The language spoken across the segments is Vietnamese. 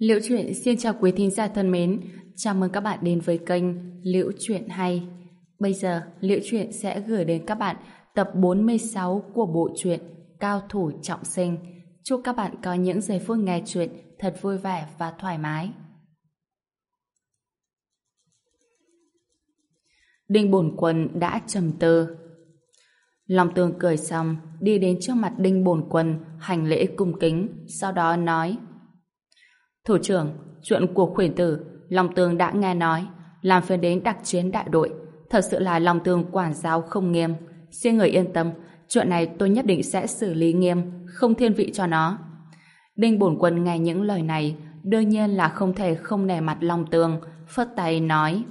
Liễu Chuyện xin chào quý thính giả thân mến, chào mừng các bạn đến với kênh Liễu Chuyện Hay. Bây giờ, Liễu Chuyện sẽ gửi đến các bạn tập 46 của bộ truyện Cao Thủ Trọng Sinh. Chúc các bạn có những giây phút nghe chuyện thật vui vẻ và thoải mái. Đinh Bổn Quân đã trầm tư. Long Tương cười xong, đi đến trước mặt Đinh Bổn Quân, hành lễ cung kính, sau đó nói: Thủ trưởng, chuyện của Khuyển Tử, Long Tương đã nghe nói, làm phiền đến đặc chiến đại đội. Thật sự là Long Tương quản giáo không nghiêm. Xin người yên tâm, chuyện này tôi nhất định sẽ xử lý nghiêm, không thiên vị cho nó. Đinh Bổn Quân nghe những lời này, đương nhiên là không thể không nể mặt Long Tương, phất tay nói: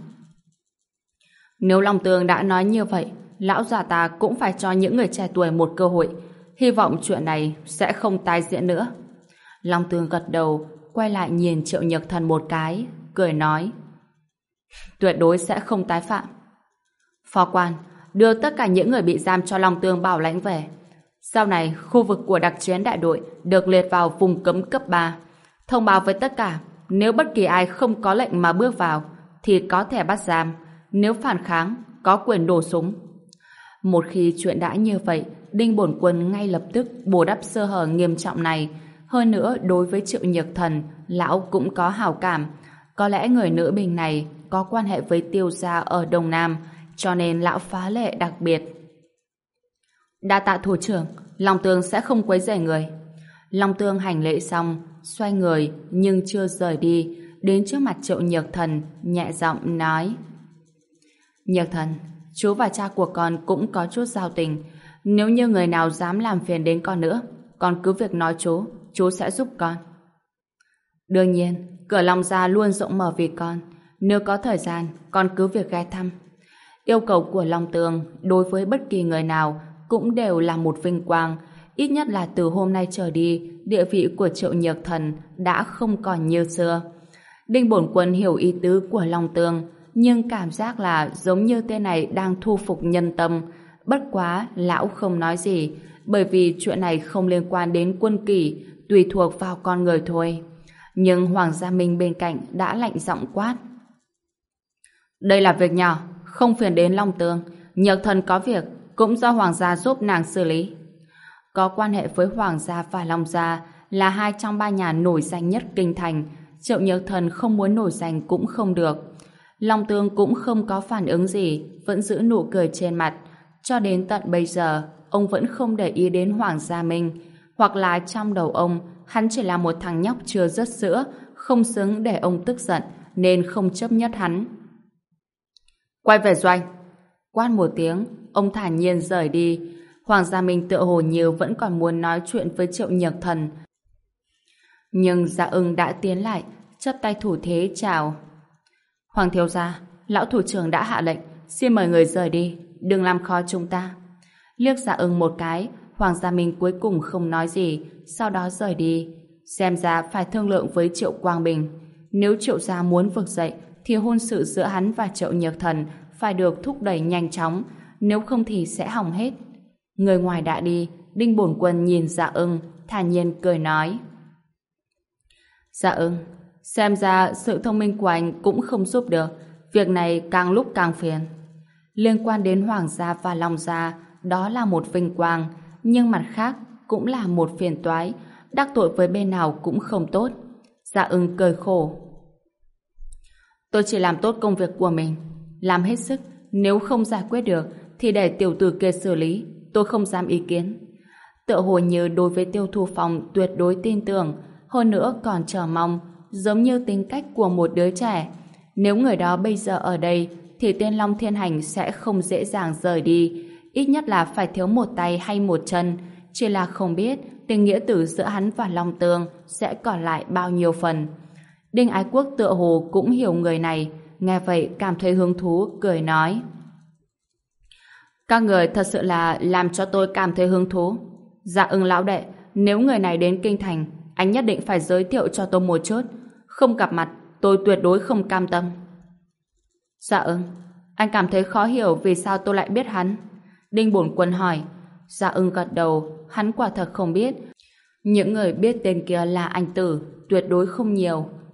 Nếu Long Tương đã nói như vậy, lão già ta cũng phải cho những người trẻ tuổi một cơ hội. Hy vọng chuyện này sẽ không tái diễn nữa. Long Tương gật đầu, quay lại nhìn Triệu Nhược Thần một cái, cười nói: Tuyệt đối sẽ không tái phạm. Phó quan, đưa tất cả những người bị giam cho Long Tương bảo lãnh về. Sau này, khu vực của đặc chiến đại đội được liệt vào vùng cấm cấp 3. Thông báo với tất cả, nếu bất kỳ ai không có lệnh mà bước vào, thì có thể bắt giam. Nếu phản kháng, có quyền nổ súng. Một khi chuyện đã như vậy, Đinh Bổn Quân ngay lập tức bù đắp sơ hở nghiêm trọng này. Hơn nữa, đối với Triệu Nhược Thần, lão cũng có hảo cảm. Có lẽ người nữ binh này có quan hệ với Tiêu gia ở Đông Nam, cho nên lão phá lệ đặc biệt. Đa tạ thủ trưởng, Long Tương sẽ không quấy rầy người. Long Tương hành lễ xong, xoay người nhưng chưa rời đi, đến trước mặt Triệu Nhược Thần, nhẹ giọng nói: Nhược Thần, chú và cha của con cũng có chút giao tình. Nếu như người nào dám làm phiền đến con nữa, con cứ việc nói chú sẽ giúp con. Đương nhiên, cửa Long gia luôn rộng mở vì con. Nếu có thời gian, con cứ việc ghé thăm. Yêu cầu của Long Tương đối với bất kỳ người nào cũng đều là một vinh quang. Ít nhất là từ hôm nay trở đi, địa vị của Triệu Nhược Thần đã không còn như xưa. Đinh Bổn Quân hiểu ý tứ của Long Tương, nhưng cảm giác là giống như tên này đang thu phục nhân tâm. Bất quá, lão không nói gì, bởi vì chuyện này không liên quan đến quân kỷ, tùy thuộc vào con người thôi. Nhưng Hoàng Gia Minh bên cạnh đã lạnh giọng quát: Đây là việc nhỏ, không phiền đến Long Tương. Nhược Thần có việc, cũng do Hoàng gia giúp nàng xử lý. Có quan hệ với Hoàng gia và Long gia, là hai trong ba nhà nổi danh nhất kinh thành. Triệu Nhược Thần không muốn nổi danh cũng không được. Long Tương cũng không có phản ứng gì, vẫn giữ nụ cười trên mặt. Cho đến tận bây giờ, ông vẫn không để ý đến Hoàng Gia Minh. Hoặc là trong đầu ông, hắn chỉ là một thằng nhóc chưa rớt sữa, không xứng để ông tức giận, nên không chấp nhất hắn. Quay về doanh. Quát một tiếng, ông thản nhiên rời đi. Hoàng Gia Minh tựa hồ như vẫn còn muốn nói chuyện với Triệu Nhược Thần. Nhưng Dạ Ưng đã tiến lại, chắp tay thủ thế chào. Hoàng thiếu gia, lão thủ trưởng đã hạ lệnh, xin mời người rời đi, đừng làm khó chúng ta. Liếc Dạ Ưng một cái, Hoàng Gia Minh cuối cùng không nói gì, sau đó rời đi. Xem ra phải thương lượng với Triệu Quang Bình. Nếu Triệu gia muốn vực dậy, thì hôn sự giữa hắn và Triệu Nhược Thần phải được thúc đẩy nhanh chóng, nếu không thì sẽ hỏng hết. Người ngoài đã đi, Đinh Bổn Quân nhìn Dạ Ưng, thản nhiên cười nói: Dạ Ưng, xem ra sự thông minh của anh cũng không giúp được, việc này càng lúc càng phiền. Liên quan đến Hoàng gia và Long gia, đó là một vinh quang, nhưng mặt khác cũng là một phiền toái, đắc tội với bên nào cũng không tốt. Dạ Ưng cười khổ: Tôi chỉ làm tốt công việc của mình, làm hết sức, nếu không giải quyết được thì để tiểu tử kia xử lý, tôi không dám ý kiến. Tựa hồ như đối với Tiêu Thu Phong tuyệt đối tin tưởng, hơn nữa còn chờ mong, giống như tính cách của một đứa trẻ. Nếu người đó bây giờ ở đây thì tên Long Thiên Hành sẽ không dễ dàng rời đi, ít nhất là phải thiếu một tay hay một chân, chỉ là không biết tình nghĩa tử giữa hắn và Long Tương sẽ còn lại bao nhiêu phần. Đinh Ái Quốc tựa hồ cũng hiểu người này, nghe vậy cảm thấy hứng thú, cười nói: Các người thật sự là làm cho tôi cảm thấy hứng thú. Dạ Ưng lão đệ, nếu người này đến kinh thành, anh nhất định phải giới thiệu cho tôi một chút. Không gặp mặt, tôi tuyệt đối không cam tâm. Dạ Ưng, anh cảm thấy khó hiểu vì sao tôi lại biết hắn. Đinh Bổn Quân hỏi. Dạ Ưng gật đầu, hắn quả thật không biết. Những người biết tên kia là anh Tử tuyệt đối không nhiều.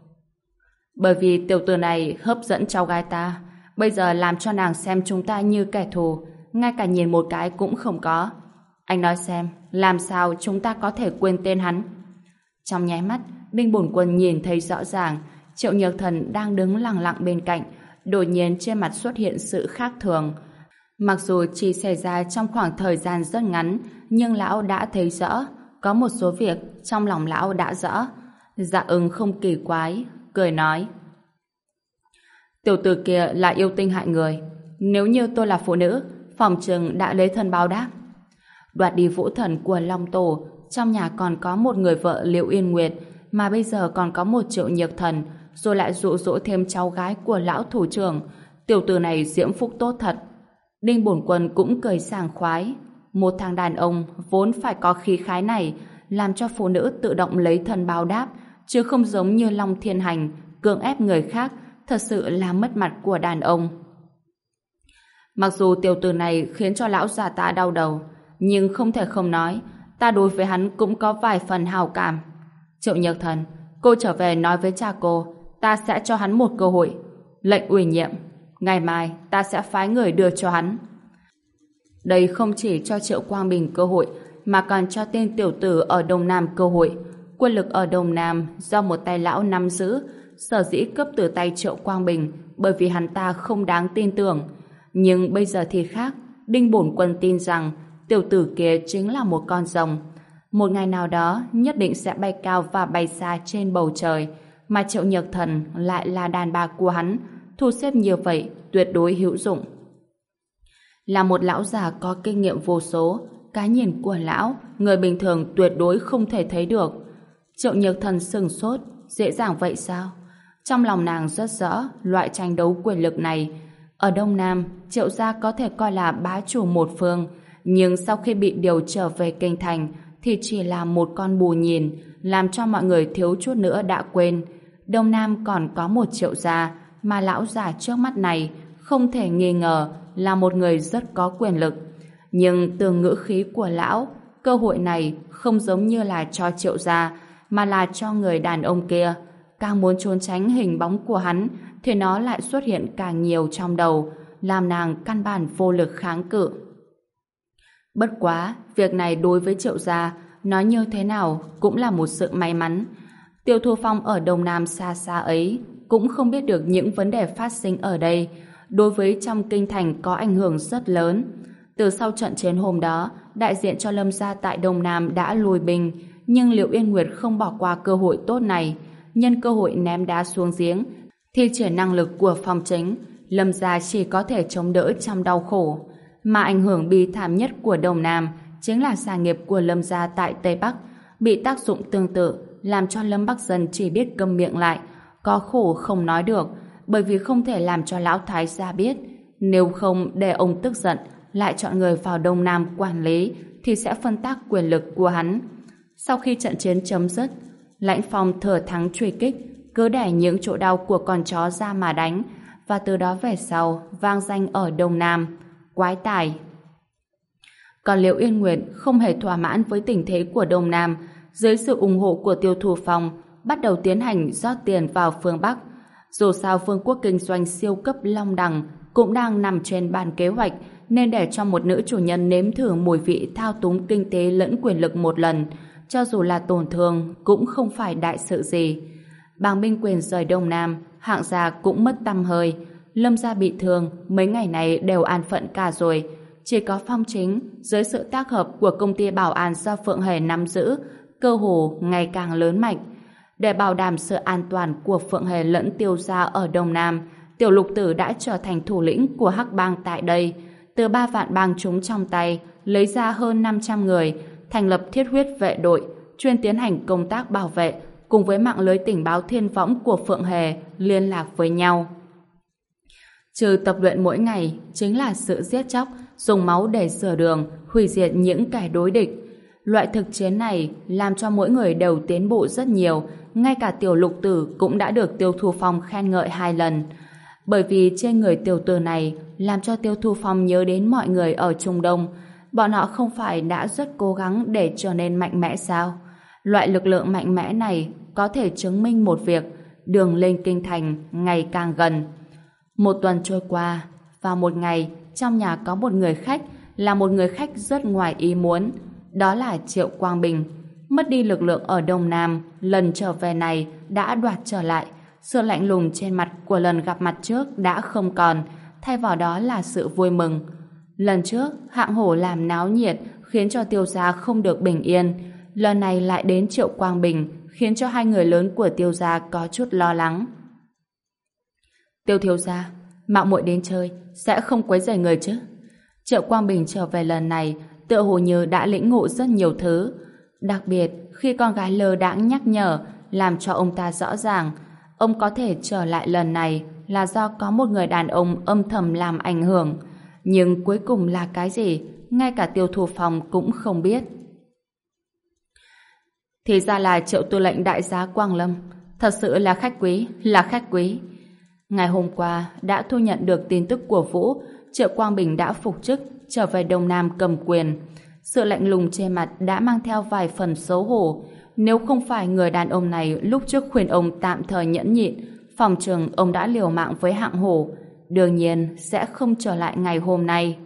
Bởi vì tiểu tử này hấp dẫn cháu gái ta, bây giờ làm cho nàng xem chúng ta như kẻ thù, ngay cả nhìn một cái cũng không có. Anh nói xem, làm sao chúng ta có thể quên tên hắn? Trong nháy mắt, Đinh Bổn Quân nhìn thấy rõ ràng Triệu Nhược Thần đang đứng lặng lặng bên cạnh, đột nhiên trên mặt xuất hiện sự khác thường. Mặc dù chỉ xảy ra trong khoảng thời gian rất ngắn, nhưng lão đã thấy rõ, có một số việc trong lòng lão đã rõ. Dạ Ưng không kỳ quái, cười nói: tiểu tử kia là yêu tinh hại người, nếu như tôi là phụ nữ, phòng chừng đã lấy thân báo đáp. Đoạt đi vũ thần của Long Tổ, trong nhà còn có một người vợ Liệu Yên Nguyệt, mà bây giờ còn có một Triệu Nhược Thần, rồi lại dụ dỗ thêm cháu gái của lão thủ trưởng. Tiểu tử này diễm phúc tốt thật. Đinh Bổn Quân cũng cười sảng khoái. Một thằng đàn ông vốn phải có khí khái này, làm cho phụ nữ tự động lấy thân báo đáp, chứ không giống như Long Thiên Hành cưỡng ép người khác, thật sự là mất mặt của đàn ông. Mặc dù tiểu tử này khiến cho lão già ta đau đầu, nhưng không thể không nói, ta đối với hắn cũng có vài phần hào cảm. Triệu Nhược Thần, cô trở về nói với cha cô, ta sẽ cho hắn một cơ hội. Lệnh ủy nhiệm, ngày mai ta sẽ phái người đưa cho hắn. Đây không chỉ cho Triệu Quang Bình cơ hội, mà còn cho tên tiểu tử ở Đông Nam cơ hội. Quân lực ở Đông Nam do một tay lão nắm giữ, sở dĩ cướp từ tay Triệu Quang Bình bởi vì hắn ta không đáng tin tưởng. Nhưng bây giờ thì khác, Đinh Bổn Quân tin rằng tiểu tử kia chính là một con rồng. Một ngày nào đó nhất định sẽ bay cao và bay xa trên bầu trời, mà Triệu Nhược Thần lại là đàn bà của hắn, thu xếp như vậy tuyệt đối hữu dụng. Là một lão già có kinh nghiệm vô số, cái nhìn của lão người bình thường tuyệt đối không thể thấy được. Triệu Nhược Thần sừng sốt, dễ dàng vậy sao? Trong lòng nàng rất rõ loại tranh đấu quyền lực này. Ở Đông Nam, Triệu gia có thể coi là bá chủ một phương, nhưng sau khi bị điều trở về kinh thành thì chỉ là một con bù nhìn, làm cho mọi người thiếu chút nữa đã quên. Đông Nam còn có một Triệu gia, mà lão già trước mắt này không thể nghi ngờ là một người rất có quyền lực. Nhưng từ ngữ khí của lão, cơ hội này không giống như là cho Triệu gia, mà là cho người đàn ông kia. Càng muốn trốn tránh hình bóng của hắn thì nó lại xuất hiện càng nhiều trong đầu, làm nàng căn bản vô lực kháng cự. Bất quá, việc này đối với Triệu gia, nói như thế nào cũng là một sự may mắn. Tiêu Thu Phong ở Đông Nam xa xa ấy cũng không biết được những vấn đề phát sinh ở đây, đối với trong kinh thành có ảnh hưởng rất lớn. Từ sau trận chiến hôm đó, đại diện cho Lâm gia tại Đông Nam đã lùi binh, nhưng Liệu Yên Nguyệt không bỏ qua cơ hội tốt này. Nhân cơ hội ném đá xuống giếng, thi triển năng lực của Phong Chính, Lâm gia chỉ có thể chống đỡ trong đau khổ. Mà ảnh hưởng bi thảm nhất của Đông Nam chính là sản nghiệp của Lâm gia tại Tây Bắc, bị tác dụng tương tự, làm cho Lâm Bắc Dân chỉ biết câm miệng lại, có khổ không nói được, bởi vì không thể làm cho lão thái gia biết. Nếu không để ông tức giận, lại chọn người vào Đông Nam quản lý, thì sẽ phân tác quyền lực của hắn. Sau khi trận chiến chấm dứt, Lãnh Phong thừa thắng truy kích, cứ đẩy những chỗ đau của con chó ra mà đánh, và từ đó về sau vang danh ở Đông Nam, quái tài. Còn Liệu Yên Nguyệt không hề thỏa mãn với tình thế của Đông Nam, dưới sự ủng hộ của Tiêu Thu Phong, bắt đầu tiến hành rót tiền vào phương Bắc. Dù sao vương quốc kinh doanh siêu cấp Long Đằng cũng đang nằm trên bàn kế hoạch, nên để cho một nữ chủ nhân nếm thử mùi vị thao túng kinh tế lẫn quyền lực một lần, cho dù là tổn thương cũng không phải đại sự gì. Bàng binh quyền rời Đông Nam, Hạng gia cũng mất tăm hơi. Lâm gia bị thương, mấy ngày này đều an phận cả rồi. Chỉ có Phong Chính, dưới sự tác hợp của công ty bảo an do Phượng Hề nắm giữ, cơ hồ ngày càng lớn mạnh. Để bảo đảm sự an toàn của Phượng Hề lẫn Tiêu gia ở Đông Nam, Tiểu Lục Tử đã trở thành thủ lĩnh của Hắc Bang tại đây. Từ 3 vạn bang chúng trong tay, lấy ra hơn 500 người, thành lập Thiết Huyết vệ đội, chuyên tiến hành công tác bảo vệ, cùng với mạng lưới tình báo thiên võng của Phượng Hề liên lạc với nhau. Trừ tập luyện mỗi ngày chính là sự giết chóc, dùng máu để sửa đường, hủy diệt những kẻ đối địch. Loại thực chiến này làm cho mỗi người đều tiến bộ rất nhiều, ngay cả Tiểu Lục Tử cũng đã được Tiêu Thu Phong khen ngợi 2 lần. Bởi vì trên người tiểu tử này làm cho Tiêu Thu Phong nhớ đến mọi người ở Trung Đông. Bọn họ không phải đã rất cố gắng để trở nên mạnh mẽ sao? Loại lực lượng mạnh mẽ này có thể chứng minh một việc, đường lên kinh thành ngày càng gần. Một tuần trôi qua, vào một ngày, trong nhà có một người khách, là một người khách rất ngoài ý muốn. Đó là Triệu Quang Bình. Mất đi lực lượng ở Đông Nam, lần trở về này đã đoạt trở lại. Sự lạnh lùng trên mặt của lần gặp mặt trước đã không còn, thay vào đó là sự vui mừng. Lần trước, hạng hổ làm náo nhiệt khiến cho Tiêu gia không được bình yên. Lần này lại đến Triệu Quang Bình, khiến cho hai người lớn của Tiêu gia có chút lo lắng. Tiêu thiếu gia, mạo muội đến chơi, sẽ không quấy rầy người chứ? Triệu Quang Bình trở về lần này, tựa hồ như đã lĩnh ngộ rất nhiều thứ. Đặc biệt, khi con gái lơ đãng nhắc nhở, làm cho ông ta rõ ràng, ông có thể trở lại lần này là do có một người đàn ông âm thầm làm ảnh hưởng. Nhưng cuối cùng là cái gì, ngay cả Tiêu Thu Phong cũng không biết. Thì ra là Triệu tư lệnh đại giá Quang Lâm, thật sự là khách quý, là khách quý. Ngày hôm qua đã thu nhận được tin tức của Vũ, Triệu Quang Bình đã phục chức, trở về Đông Nam cầm quyền. Sự lạnh lùng trên mặt đã mang theo vài phần xấu hổ. Nếu không phải người đàn ông này lúc trước khuyên ông tạm thời nhẫn nhịn, phòng chừng ông đã liều mạng với hạng hổ. Đương nhiên sẽ không trở lại ngày hôm nay.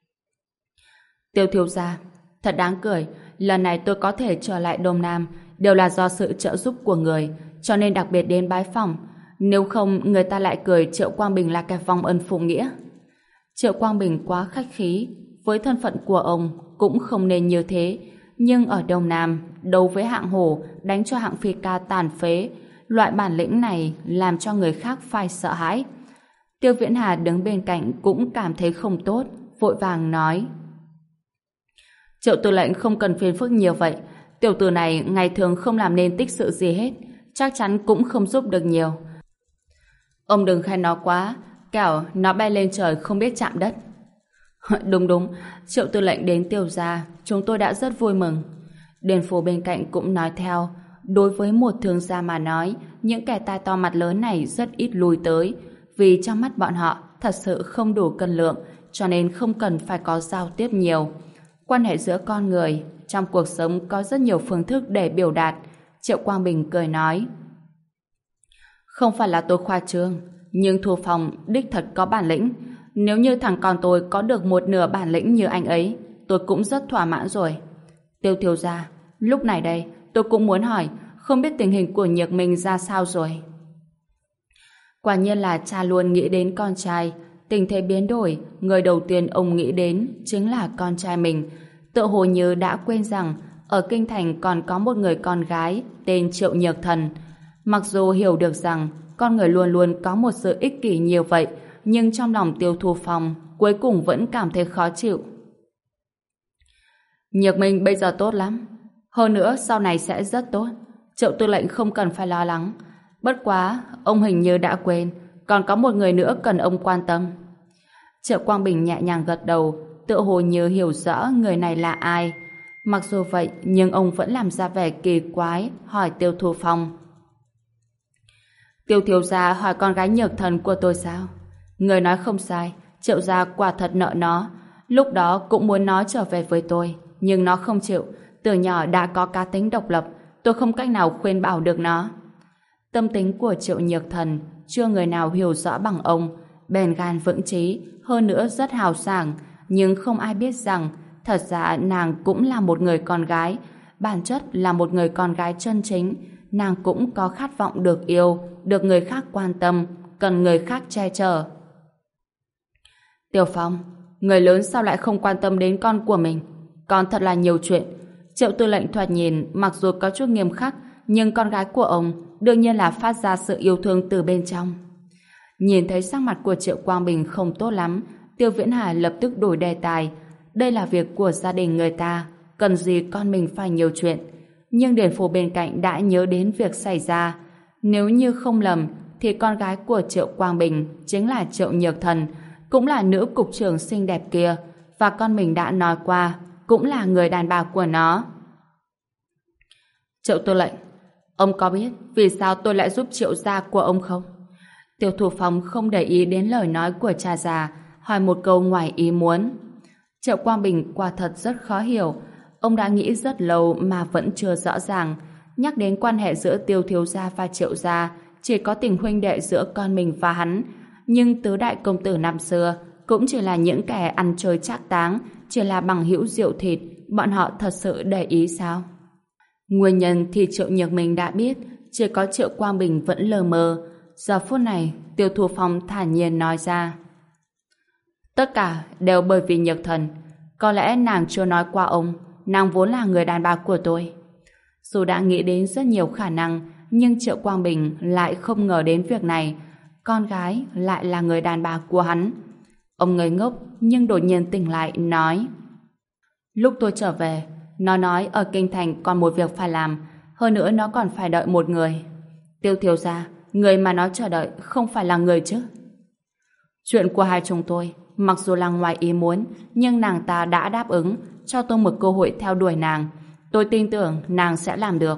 Tiêu thiếu gia, thật đáng cười, lần này tôi có thể trở lại Đông Nam đều là do sự trợ giúp của người, cho nên đặc biệt đến bái phỏng. Nếu không, người ta lại cười Triệu Quang Bình là kẻ vong ân phụ nghĩa. Triệu Quang Bình quá khách khí, với thân phận của ông cũng không nên như thế. Nhưng ở Đông Nam, đấu với hạng hổ, đánh cho hạng phi ca tàn phế, loại bản lĩnh này làm cho người khác phải sợ hãi. Tiêu Viễn Hà đứng bên cạnh cũng cảm thấy không tốt, vội vàng nói: Triệu tư lệnh không cần phiền phức nhiều vậy, tiểu tử này ngày thường không làm nên tích sự gì hết, chắc chắn cũng không giúp được nhiều. Ông đừng khen nó quá, kẻo nó bay lên trời không biết chạm đất. Đúng, Triệu tư lệnh đến Tiêu gia, chúng tôi đã rất vui mừng. Điền Phủ bên cạnh cũng nói theo, đối với một thương gia mà nói, những kẻ tai to mặt lớn này rất ít lui tới, vì trong mắt bọn họ thật sự không đủ cân lượng, cho nên không cần phải có giao tiếp nhiều. Quan hệ giữa con người trong cuộc sống có rất nhiều phương thức để biểu đạt. Triệu Quang Bình cười nói: Không phải là tôi khoa trương, nhưng Thu Phong đích thật có bản lĩnh. Nếu như thằng con tôi có được một nửa bản lĩnh như anh ấy, tôi cũng rất thỏa mãn rồi. Tiêu thiếu gia, lúc này đây tôi cũng muốn hỏi, không biết tình hình của Nhược Minh ra sao rồi? Quả nhiên là cha luôn nghĩ đến con trai. Tình thế biến đổi, người đầu tiên ông nghĩ đến chính là con trai mình. Tựa hồ như đã quên rằng ở kinh thành còn có một người con gái tên Triệu Nhược Thần. Mặc dù hiểu được rằng con người luôn luôn có một sự ích kỷ nhiều vậy, nhưng trong lòng Tiêu Thu Phong cuối cùng vẫn cảm thấy khó chịu. Nhược Minh bây giờ tốt lắm, hơn nữa sau này sẽ rất tốt. Triệu tư lệnh không cần phải lo lắng. Bất quá, ông hình như đã quên, còn có một người nữa cần ông quan tâm. Triệu Quang Bình nhẹ nhàng gật đầu, tựa hồ như hiểu rõ người này là ai. Mặc dù vậy, nhưng ông vẫn làm ra vẻ kỳ quái, hỏi Tiêu Thu Phong: Tiêu thiếu gia hỏi con gái Nhược Thần của tôi sao? Người nói không sai, Triệu gia quả thật nợ nó. Lúc đó cũng muốn nó trở về với tôi, nhưng nó không chịu. Từ nhỏ đã có cá tính độc lập, tôi không cách nào khuyên bảo được nó. Tâm tính của Triệu Nhược Thần chưa người nào hiểu rõ bằng ông. Bền gan vững chí, hơn nữa rất hào sảng, nhưng không ai biết rằng thật ra nàng cũng là một người con gái. Bản chất là một người con gái chân chính. Nàng cũng có khát vọng được yêu, được người khác quan tâm, cần người khác che chở. Tiêu Phong, người lớn sao lại không quan tâm đến con của mình? Con thật là nhiều chuyện. Triệu tư lệnh thoạt nhìn mặc dù có chút nghiêm khắc, nhưng con gái của ông đương nhiên là phát ra sự yêu thương từ bên trong. Nhìn thấy sắc mặt của Triệu Quang Bình không tốt lắm, Tiêu Viễn Hà lập tức đổi đề tài. Đây là việc của gia đình người ta, cần gì con mình phải nhiều chuyện. Nhưng Điền Phủ bên cạnh đã nhớ đến việc xảy ra. Nếu như không lầm, thì con gái của Triệu Quang Bình chính là Triệu Nhược Thần, cũng là nữ cục trưởng xinh đẹp kia, và con mình đã nói qua, cũng là người đàn bà của nó. Triệu tư lệnh, ông có biết vì sao tôi lại giúp Triệu gia của ông không? Tiêu Thu Phong không để ý đến lời nói của cha già, hỏi một câu ngoài ý muốn. Triệu Quang Bình quả thật rất khó hiểu. Ông đã nghĩ rất lâu mà vẫn chưa rõ ràng. Nhắc đến quan hệ giữa Tiêu thiếu gia và Triệu gia, chỉ có tình huynh đệ giữa con mình và hắn, nhưng tứ đại công tử năm xưa cũng chỉ là những kẻ ăn chơi trác táng, chỉ là bằng hữu rượu thịt, bọn họ thật sự để ý sao? Nguyên nhân thì Triệu Nhược Minh đã biết, chỉ có Triệu Quang Bình vẫn lờ mơ. Giờ phút này, Tiêu Thu Phong thản nhiên nói ra. Tất cả đều bởi vì Nhược Thần. Có lẽ nàng chưa nói qua ông, nàng vốn là người đàn bà của tôi. Dù đã nghĩ đến rất nhiều khả năng, nhưng Triệu Quang Bình lại không ngờ đến việc này. Con gái lại là người đàn bà của hắn. Ông ngây ngốc, nhưng đột nhiên tỉnh lại, nói. Lúc tôi trở về, nó nói ở Kinh Thành còn một việc phải làm, hơn nữa nó còn phải đợi một người. Tiêu thiếu gia, người mà nó chờ đợi không phải là người chứ? Chuyện của hai chúng tôi, mặc dù là ngoài ý muốn, nhưng nàng ta đã đáp ứng, cho tôi một cơ hội theo đuổi nàng. Tôi tin tưởng nàng sẽ làm được.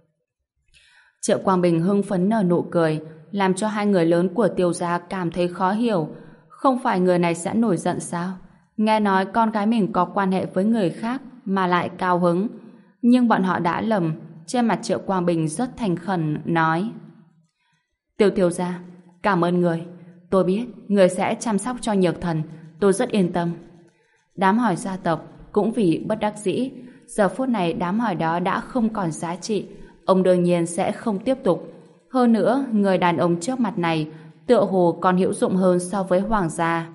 Triệu Quang Bình hưng phấn nở nụ cười, làm cho hai người lớn của Tiêu gia cảm thấy khó hiểu. Không phải người này sẽ nổi giận sao? Nghe nói con gái mình có quan hệ với người khác mà lại cao hứng. Nhưng bọn họ đã lầm. Trên mặt Triệu Quang Bình rất thành khẩn nói: Tiêu thiếu gia, cảm ơn người. Tôi biết người sẽ chăm sóc cho Nhược Thần, tôi rất yên tâm. Đám hỏi gia tộc cũng vì bất đắc dĩ, giờ phút này đám hỏi đó đã không còn giá trị, ông đương nhiên sẽ không tiếp tục. Hơn nữa, người đàn ông trước mặt này tựa hồ còn hữu dụng hơn so với hoàng gia.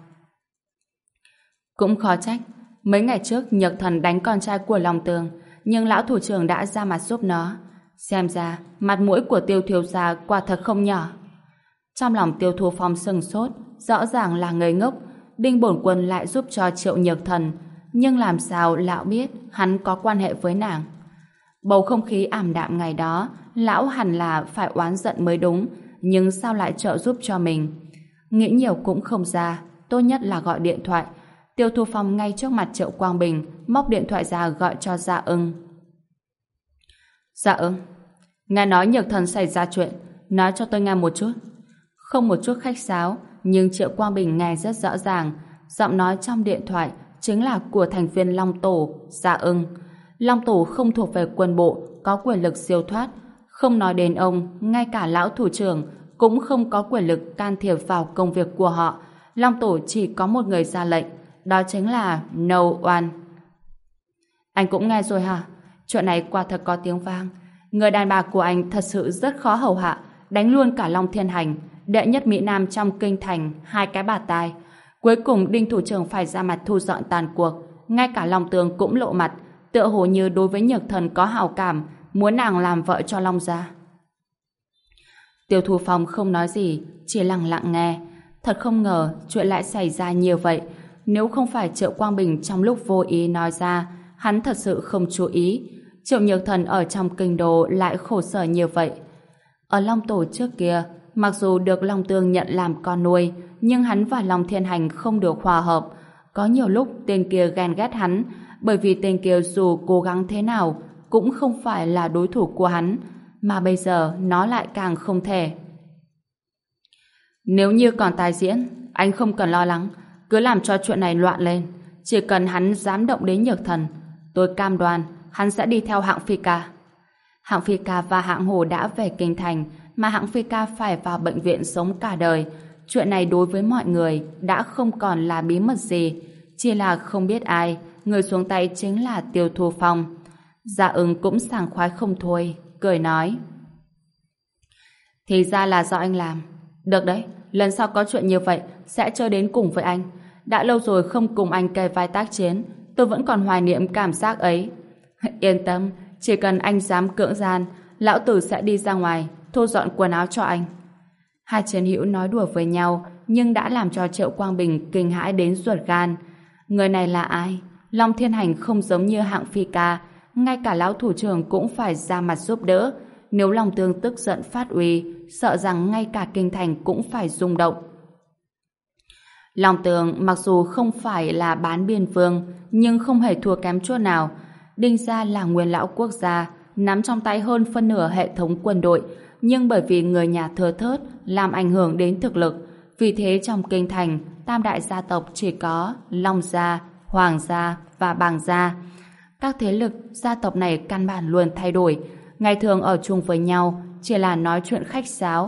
Cũng khó trách, mấy ngày trước Nhược Thần đánh con trai của Long Tường, nhưng lão thủ trưởng đã ra mặt giúp nó. Xem ra, mặt mũi của Tiêu thiếu gia quả thật không nhỏ. Trong lòng Tiêu Thu Phong sừng sốt, rõ ràng là ngây ngốc, Đinh Bổn Quân lại giúp cho Triệu Nhược Thần, nhưng làm sao lão biết hắn có quan hệ với nàng? Bầu không khí ảm đạm ngày đó, lão hẳn là phải oán giận mới đúng, nhưng sao lại trợ giúp cho mình? Nghĩ nhiều cũng không ra, tốt nhất là gọi điện thoại. Tiêu Thu Phong ngay trước mặt Triệu Quang Bình móc điện thoại ra gọi cho Dạ Ưng. Dạ Ưng, nghe nói Nhược Thần xảy ra chuyện, nói cho tôi nghe một chút. Không một chút khách sáo, nhưng Triệu Quang Bình nghe rất rõ ràng, giọng nói trong điện thoại chính là của thành viên Long Tổ, Dạ Ưng. Long Tổ không thuộc về quân bộ, có quyền lực siêu thoát. Không nói đến ông, ngay cả lão thủ trưởng cũng không có quyền lực can thiệp vào công việc của họ. Long Tổ chỉ có một người ra lệnh, đó chính là No One. Anh cũng nghe rồi hả? Chuyện này quả thật có tiếng vang. Người đàn bà của anh thật sự rất khó hầu hạ, đánh luôn cả Long Thiên Hành, đệ nhất Mỹ Nam trong kinh thành, hai cái bà tai. Cuối cùng Đinh thủ trưởng phải ra mặt thu dọn tàn cuộc. Ngay cả Long Tường cũng lộ mặt, tựa hồ như đối với Nhược Thần có hảo cảm, muốn nàng làm vợ cho Long gia. Tiêu Thu Phong không nói gì, chỉ lặng lặng nghe. Thật không ngờ chuyện lại xảy ra nhiều vậy. Nếu không phải Triệu Quang Bình trong lúc vô ý nói ra, hắn thật sự không chú ý. Triệu Nhược Thần ở trong kinh đô lại khổ sở như vậy. Ở Long Tổ trước kia, mặc dù được Long Tương nhận làm con nuôi, nhưng hắn và Long Thiên Hành không được hòa hợp. Có nhiều lúc tên kia ghen ghét hắn, bởi vì tên kia dù cố gắng thế nào cũng không phải là đối thủ của hắn, mà bây giờ nó lại càng không thể. Nếu như còn tái diễn, anh không cần lo lắng, cứ làm cho chuyện này loạn lên. Chỉ cần hắn dám động đến Nhược Thần, tôi cam đoan hắn sẽ đi theo hạng Phi Ca. Hạng Phi Ca và hạng Hồ đã về kinh thành, mà hạng Phi Ca phải vào bệnh viện sống cả đời. Chuyện này đối với mọi người đã không còn là bí mật gì, chỉ là không biết ai, người xuống tay chính là Tiêu Thu Phong. Dạ Ưng cũng sảng khoái không thôi, cười nói: Thì ra là do anh làm. Được đấy, lần sau có chuyện như vậy sẽ chơi đến cùng với anh. Đã lâu rồi không cùng anh kề vai tác chiến, tôi vẫn còn hoài niệm cảm giác ấy. Yên tâm, chỉ cần anh dám cưỡng gian, lão tử sẽ đi ra ngoài thu dọn quần áo cho anh. Hai chiến hữu nói đùa với nhau, nhưng đã làm cho Triệu Quang Bình kinh hãi đến ruột gan. Người này là ai? Long Thiên Hành không giống như hạng Phi Ca, ngay cả lão thủ trưởng cũng phải ra mặt giúp đỡ. Nếu Long Tương tức giận phát uy, sợ rằng ngay cả kinh thành cũng phải rung động. Long Tương mặc dù không phải là bán biên vương, nhưng không hề thua kém chút nào. Đinh gia là nguyên lão quốc gia, nắm trong tay hơn phân nửa hệ thống quân đội, nhưng bởi vì người nhà thưa thớt làm ảnh hưởng đến thực lực, vì thế trong kinh thành tam đại gia tộc chỉ có Long gia, Hoàng gia và Bàng gia. Các thế lực gia tộc này căn bản luôn thay đổi, ngày thường ở chung với nhau chỉ là nói chuyện khách sáo,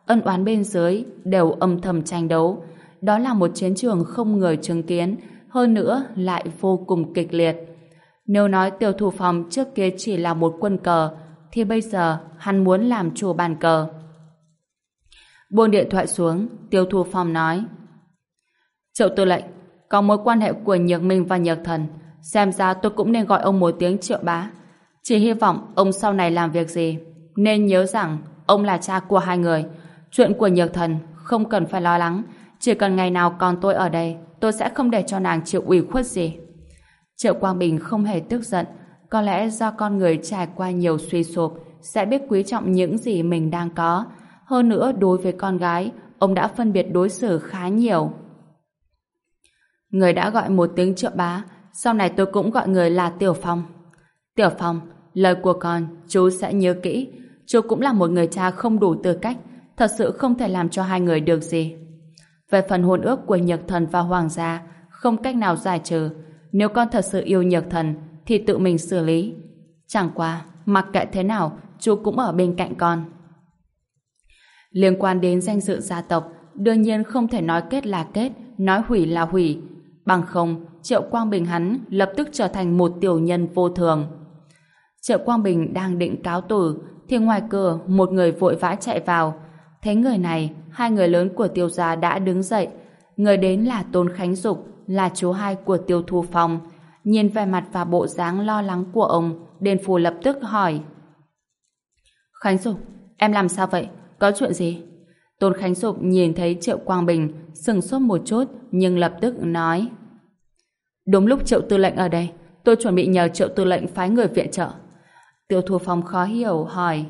ân oán bên dưới đều âm thầm tranh đấu. Đó là một chiến trường không người chứng kiến, hơn nữa lại vô cùng kịch liệt. Nếu nói Tiêu Thu Phong trước kia chỉ là một quân cờ, thì bây giờ hắn muốn làm chủ bàn cờ. Buông điện thoại xuống, Tiêu Thu Phong nói: Triệu tư lệnh, có mối quan hệ của Nhược Minh và Nhược Thần, xem ra tôi cũng nên gọi ông một tiếng Triệu bá. Chỉ hy vọng ông sau này làm việc gì nên nhớ rằng ông là cha của hai người. Chuyện của Nhược Thần không cần phải lo lắng, chỉ cần ngày nào còn tôi ở đây, tôi sẽ không để cho nàng chịu ủy khuất gì. Triệu Quang Bình không hề tức giận, có lẽ do con người trải qua nhiều suy sụp sẽ biết quý trọng những gì mình đang có. Hơn nữa, đối với con gái, ông đã phân biệt đối xử khá nhiều. Người đã gọi một tiếng Triệu bá, sau này tôi cũng gọi người là Tiểu Phong. Tiểu Phong, lời của con chú sẽ nhớ kỹ. Chú cũng là một người cha không đủ tư cách, thật sự không thể làm cho hai người được gì. Về phần hôn ước của Nhược Thần và Hoàng gia, không cách nào giải trừ. Nếu con thật sự yêu Nhược Thần thì tự mình xử lý. Chẳng qua, mặc kệ thế nào, chú cũng ở bên cạnh con. Liên quan đến danh dự gia tộc, đương nhiên không thể nói kết là kết, nói hủy là hủy. Bằng không, Triệu Quang Bình hắn lập tức trở thành một tiểu nhân vô thường. Triệu Quang Bình đang định cáo tử, thì ngoài cửa một người vội vã chạy vào. Thấy người này, hai người lớn của Tiêu gia đã đứng dậy. Người đến là Tôn Khánh Dục, là chú hai của Tiêu Thu Phong. Nhìn vẻ mặt và bộ dáng lo lắng của ông, Đền Phù lập tức hỏi: Khánh Dục, em làm sao vậy? Có chuyện gì? Tôn Khánh Dục nhìn thấy Triệu Quang Bình, sững sốt một chút, nhưng lập tức nói: Đúng lúc Triệu tư lệnh ở đây, tôi chuẩn bị nhờ Triệu tư lệnh phái người viện trợ. Tiêu Thu Phong khó hiểu hỏi: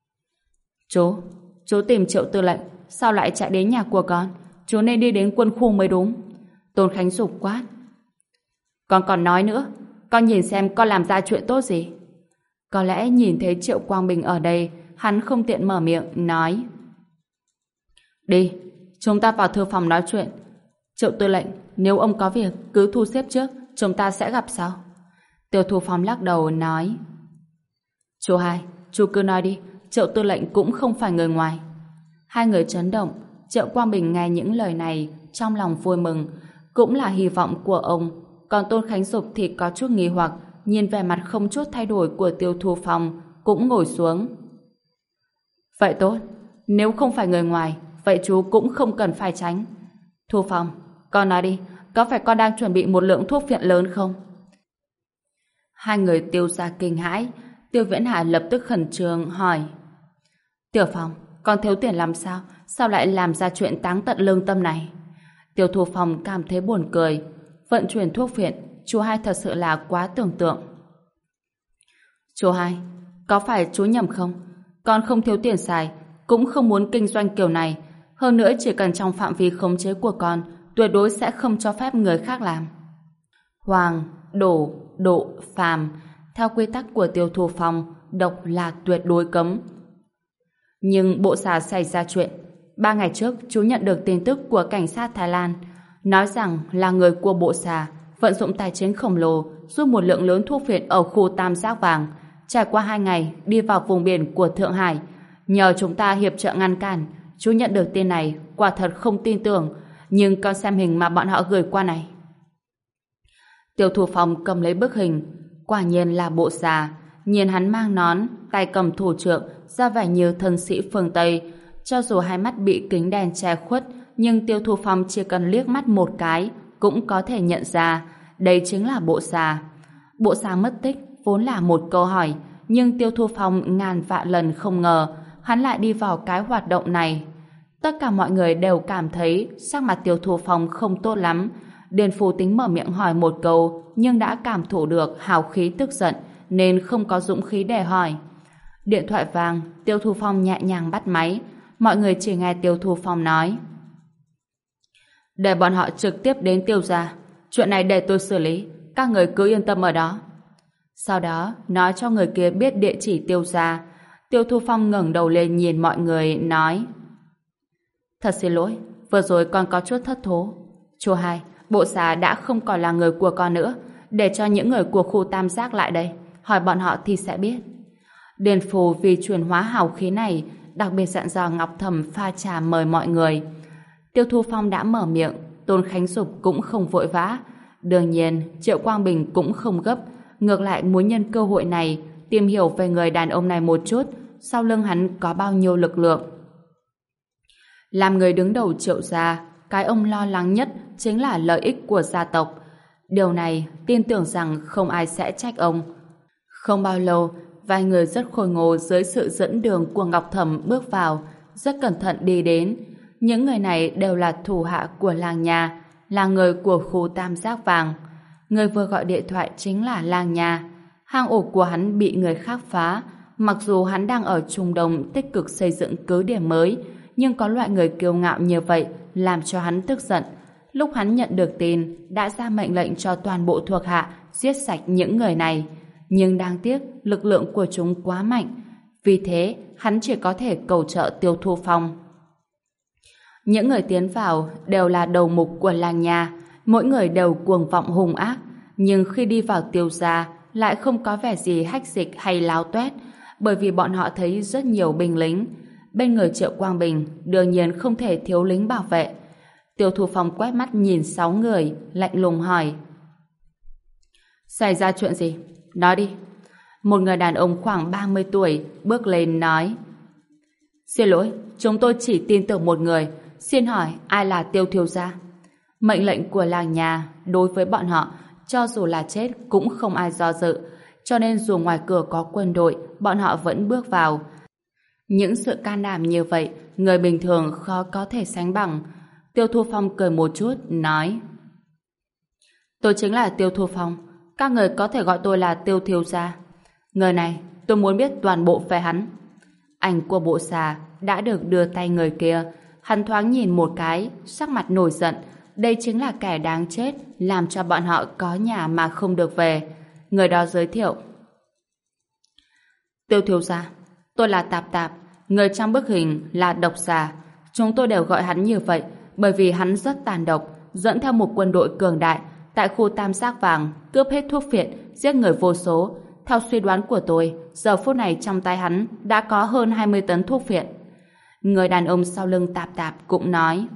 Chú tìm Triệu tư lệnh, sao lại chạy đến nhà của con? Chú nên đi đến quân khu mới đúng. Tôn Khánh Dục quát: Con còn nói nữa, con nhìn xem con làm ra chuyện tốt gì? Có lẽ nhìn thấy Triệu Quang Bình ở đây, hắn không tiện mở miệng, nói: Đi, chúng ta vào thư phòng nói chuyện. Triệu tư lệnh, nếu ông có việc, cứ thu xếp trước, chúng ta sẽ gặp sau. Tiêu Thu Phong lắc đầu, nói: Chú hai, chú cứ nói đi, Triệu tư lệnh cũng không phải người ngoài. Hai người chấn động. Triệu Quang Bình nghe những lời này, trong lòng vui mừng, cũng là hy vọng của ông. Còn Tôn Khánh Dục thì có chút nghi hoặc, nhìn vẻ mặt không chút thay đổi của Tiêu Thu Phong, cũng ngồi xuống. Vậy tốt, nếu không phải người ngoài, vậy chú cũng không cần phải tránh. Thu Phong, con nói đi, có phải con đang chuẩn bị một lượng thuốc phiện lớn không? Hai người Tiêu gia kinh hãi. Tiêu Viễn Hà lập tức khẩn trương hỏi: Tiểu Phong, con thiếu tiền làm sao? Sao lại làm ra chuyện táng tận lương tâm này? Tiêu Thu Phong cảm thấy buồn cười. Vận chuyển thuốc phiện, chú hai thật sự là quá tưởng tượng. Chú hai, có phải chú nhầm không? Con không thiếu tiền xài, cũng không muốn kinh doanh kiểu này. Hơn nữa chỉ cần trong phạm vi khống chế của con, tuyệt đối sẽ không cho phép người khác làm. Hoàng, đổ, độ, phàm. Theo quy tắc của Tiêu Thu Phong, độc là tuyệt đối cấm. Nhưng bộ xà xảy ra chuyện. 3 ngày trước, chú nhận được tin tức của cảnh sát Thái Lan, nói rằng là người của bộ xà vận dụng tài chính khổng lồ giúp một lượng lớn thuốc phiện ở khu Tam Giác Vàng, trải qua 2 ngày đi vào vùng biển của Thượng Hải. Nhờ chúng ta hiệp trợ ngăn cản, chú nhận được tin này, quả thật không tin tưởng, nhưng con xem hình mà bọn họ gửi qua này. Tiêu Thu Phong cầm lấy bức hình, quả nhiên là bộ xà. Nhìn hắn mang nón, tay cầm thủ trượng, ra vẻ như thân sĩ phương Tây. Cho dù hai mắt bị kính đen che khuất, nhưng Tiêu Thu Phong chỉ cần liếc mắt một cái cũng có thể nhận ra đây chính là bộ xà. Bộ xà mất tích vốn là một câu hỏi, nhưng Tiêu Thu Phong ngàn vạn lần không ngờ hắn lại đi vào cái hoạt động này. Tất cả mọi người đều cảm thấy sắc mặt Tiêu Thu Phong không tốt lắm. Điền Phù tính mở miệng hỏi một câu, nhưng đã cảm thụ được hào khí tức giận nên không có dũng khí để hỏi. Điện thoại vang, Tiêu Thu Phong nhẹ nhàng bắt máy. Mọi người chỉ nghe Tiêu Thu Phong nói: Để bọn họ trực tiếp đến Tiêu gia, chuyện này để tôi xử lý, các người cứ yên tâm ở đó. Sau đó nói cho người kia biết địa chỉ Tiêu gia. Tiêu Thu Phong ngẩng đầu lên nhìn mọi người, nói: Thật xin lỗi, vừa rồi con có chút thất thố. Chú hai, bộ xà đã không còn là người của con nữa, để cho những người của khu Tam Giác lại đây, hỏi bọn họ thì sẽ biết. Điền Phù vì chuyển hóa hào khí này đặc biệt dặn dò Ngọc Thẩm pha trà mời mọi người. Tiêu Thu Phong đã mở miệng, Tôn Khánh Dục cũng không vội vã. Đương nhiên, Triệu Quang Bình cũng không gấp, ngược lại muốn nhân cơ hội này tìm hiểu về người đàn ông này một chút, sau lưng hắn có bao nhiêu lực lượng. Làm người đứng đầu Triệu gia, cái ông lo lắng nhất chính là lợi ích của gia tộc. Điều này tin tưởng rằng không ai sẽ trách ông. Không bao lâu, vài người rất khôi ngô dưới sự dẫn đường của Ngọc Thẩm bước vào, rất cẩn thận đi đến. Những người này đều là thủ hạ của Lang Nha, là người của khu Tam Giác Vàng. Người vừa gọi điện thoại chính là Lang Nha. Hang ổ của hắn bị người khác phá, mặc dù hắn đang ở Trung Đông tích cực xây dựng cứ điểm mới, nhưng có loại người kiêu ngạo như vậy làm cho hắn tức giận. Lúc hắn nhận được tin, đã ra mệnh lệnh cho toàn bộ thuộc hạ giết sạch những người này. Nhưng đáng tiếc, lực lượng của chúng quá mạnh. Vì thế, hắn chỉ có thể cầu trợ Tiêu Thu Phong. Những người tiến vào đều là đầu mục của Lang Nha, mỗi người đều cuồng vọng hung ác, nhưng khi đi vào Tiêu gia lại không có vẻ gì hách dịch hay láo tuét, bởi vì bọn họ thấy rất nhiều binh lính. Bên người Triệu Quang Bình đương nhiên không thể thiếu lính bảo vệ. Tiêu Thu Phong quét mắt nhìn 6 người, lạnh lùng hỏi: xảy ra chuyện gì? Nói đi. Một người đàn ông khoảng 30 tuổi bước lên nói: xin lỗi, chúng tôi chỉ tin tưởng một người. Xin hỏi ai là Tiêu thiếu gia? Mệnh lệnh của Lang Nha đối với bọn họ, cho dù là chết cũng không ai do dự, cho nên dù ngoài cửa có quân đội, bọn họ vẫn bước vào. Những sự can đảm như vậy, người bình thường khó có thể sánh bằng. Tiêu Thu Phong cười một chút, nói: tôi chính là Tiêu Thu Phong, các người có thể gọi tôi là Tiêu thiếu gia. Người này, tôi muốn biết toàn bộ về hắn. Ảnh của bộ xà đã được đưa tay người kia. Hắn thoáng nhìn một cái, sắc mặt nổi giận. Đây chính là kẻ đáng chết, làm cho bọn họ có nhà mà không được về. Người đó giới thiệu: Tiêu thiếu gia, tôi là Tạp Tạp, người trong bức hình là Độc Xà. Chúng tôi đều gọi hắn như vậy bởi vì hắn rất tàn độc, dẫn theo một quân đội cường đại tại khu Tam Giác Vàng, cướp hết thuốc phiện, giết người vô số. Theo suy đoán của tôi, giờ phút này trong tay hắn đã có hơn 20 tấn thuốc phiện. Người đàn ông sau lưng Tạp Tạp cũng nói: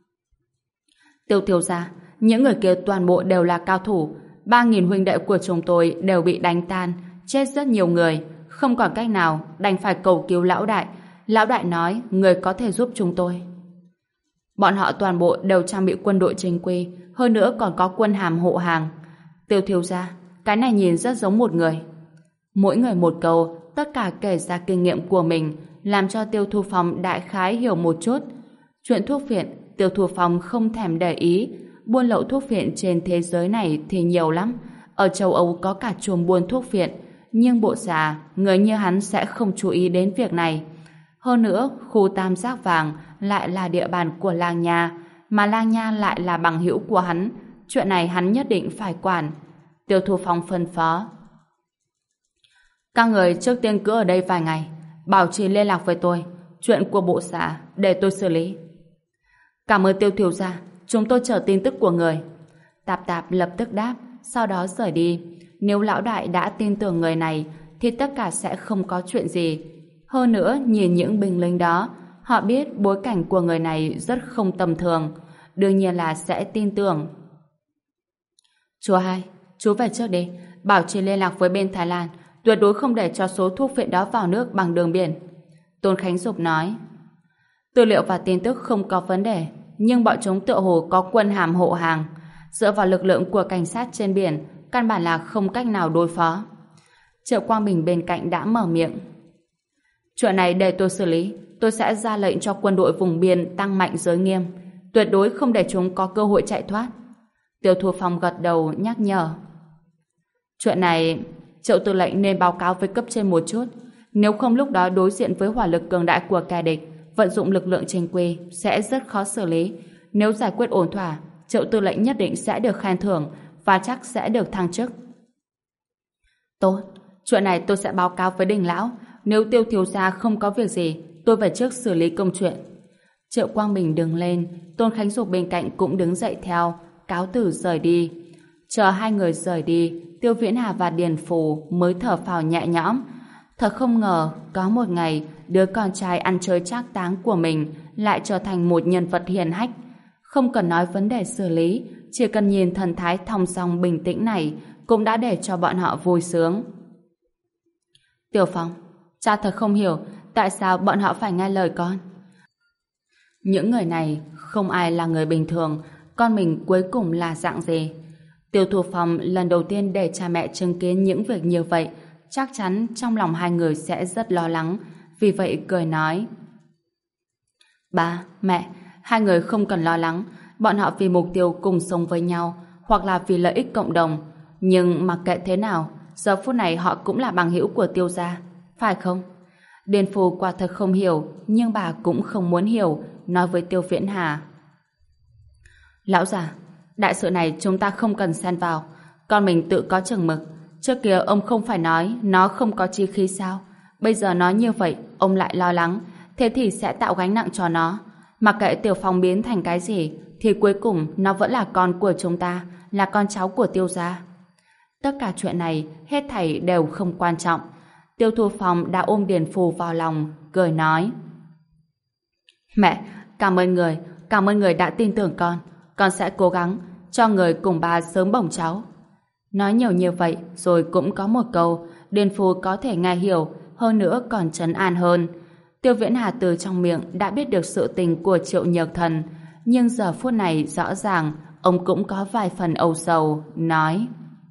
Tiêu thiếu gia, những người kia toàn bộ đều là cao thủ. 3.000 huynh đệ của chúng tôi đều bị đánh tan, chết rất nhiều người. Không còn cách nào, đành phải cầu cứu lão đại. Lão đại nói người có thể giúp chúng tôi. Bọn họ toàn bộ đều trang bị quân đội chính quy, hơn nữa còn có quân hàm hộ hàng. Tiêu thiếu gia, cái này nhìn rất giống một người. Mỗi người một câu, tất cả kể ra kinh nghiệm của mình, làm cho Tiêu Thu Phong đại khái hiểu một chút. Chuyện thuốc phiện, Tiêu Thu Phong không thèm để ý. Buôn lậu thuốc phiện trên thế giới này thì nhiều lắm. Ở châu Âu có cả chùm buôn thuốc phiện, nhưng bộ xà, người như hắn sẽ không chú ý đến việc này. Hơn nữa, khu Tam Giác Vàng lại là địa bàn của Lang Nha, mà Lang Nha lại là bằng hữu của hắn. Chuyện này hắn nhất định phải quản. Tiêu Thu Phong phân phó: các người trước tiên cứ ở đây vài ngày, bảo trì liên lạc với tôi. Chuyện của bộ xã để tôi xử lý. Cảm ơn Tiêu thiếu gia, chúng tôi chờ tin tức của người. Tạp Tạp lập tức đáp, sau đó rời đi. Nếu lão đại đã tin tưởng người này thì tất cả sẽ không có chuyện gì. Hơn nữa, nhìn những binh lính đó, họ biết bối cảnh của người này rất không tầm thường, đương nhiên là sẽ tin tưởng. Chú hai, chú về trước đi, bảo trì liên lạc với bên Thái Lan, tuyệt đối không để cho số thuốc phiện đó vào nước bằng đường biển. Tôn Khánh Dục nói: tư liệu và tin tức không có vấn đề, nhưng bọn chúng tựa hồ có quân hàm hộ hàng. Dựa vào lực lượng của cảnh sát trên biển, căn bản là không cách nào đối phó. Triệu Quang Bình bên cạnh đã mở miệng: chuyện này để tôi xử lý. Tôi sẽ ra lệnh cho quân đội vùng biên tăng mạnh giới nghiêm, tuyệt đối không để chúng có cơ hội chạy thoát. Tiêu Thu Phong gật đầu nhắc nhở: chuyện này Triệu tư lệnh nên báo cáo với cấp trên một chút, nếu không lúc đó đối diện với hỏa lực cường đại của kẻ địch, vận dụng lực lượng chính quy sẽ rất khó xử lý. Nếu giải quyết ổn thỏa, Triệu tư lệnh nhất định sẽ được khen thưởng và chắc sẽ được thăng chức. Tốt, chuyện này tôi sẽ báo cáo với Đình lão. Nếu Tiêu thiếu gia không có việc gì, tôi về trước xử lý công chuyện. Triệu Quang Bình đứng lên, Tôn Khánh Dục bên cạnh cũng đứng dậy theo, cáo từ rời đi. Chờ hai người rời đi, Tiêu Viễn Hà và Điền Phù mới thở phào nhẹ nhõm. Thật không ngờ, có một ngày đứa con trai ăn chơi trác táng của mình lại trở thành một nhân vật hiền hách. Không cần nói vấn đề xử lý, chỉ cần nhìn thần thái thong dong bình tĩnh này cũng đã để cho bọn họ vui sướng. Tiểu Phong, cha thật không hiểu tại sao bọn họ phải nghe lời con. Những người này không ai là người bình thường, con mình cuối cùng là dạng gì? Tiêu Thu Phong lần đầu tiên để cha mẹ chứng kiến những việc như vậy, chắc chắn trong lòng hai người sẽ rất lo lắng, vì vậy cười nói: Ba, mẹ, hai người không cần lo lắng, bọn họ vì mục tiêu cùng sống với nhau, hoặc là vì lợi ích cộng đồng, nhưng mặc kệ thế nào, giờ phút này họ cũng là bằng hữu của Tiêu gia, phải không? Điền Phù quả thật không hiểu, nhưng bà cũng không muốn hiểu, nói với Tiêu Viễn Hà: Lão già, đại sự này chúng ta không cần xen vào, con mình tự có chừng mực. Trước kia ông không phải nói nó không có chi khí sao? Bây giờ nói như vậy, ông lại lo lắng, thế thì sẽ tạo gánh nặng cho nó. Mặc kệ Tiểu Phong biến thành cái gì, thì cuối cùng nó vẫn là con của chúng ta, là con cháu của Tiêu gia. Tất cả chuyện này, hết thảy đều không quan trọng. Tiêu Thu Phong đã ôm Điền Phù vào lòng, cười nói: Mẹ, cảm ơn người đã tin tưởng con sẽ cố gắng cho người cùng bà sớm bổng cháu. Nói nhiều như vậy rồi cũng có một câu Điền Phù có thể nghe hiểu, hơn nữa còn trấn an hơn. Tiêu Viễn Hà từ trong miệng đã biết được sự tình của Triệu Nhược Thần, nhưng giờ phút này rõ ràng ông cũng có vài phần âu sầu, nói: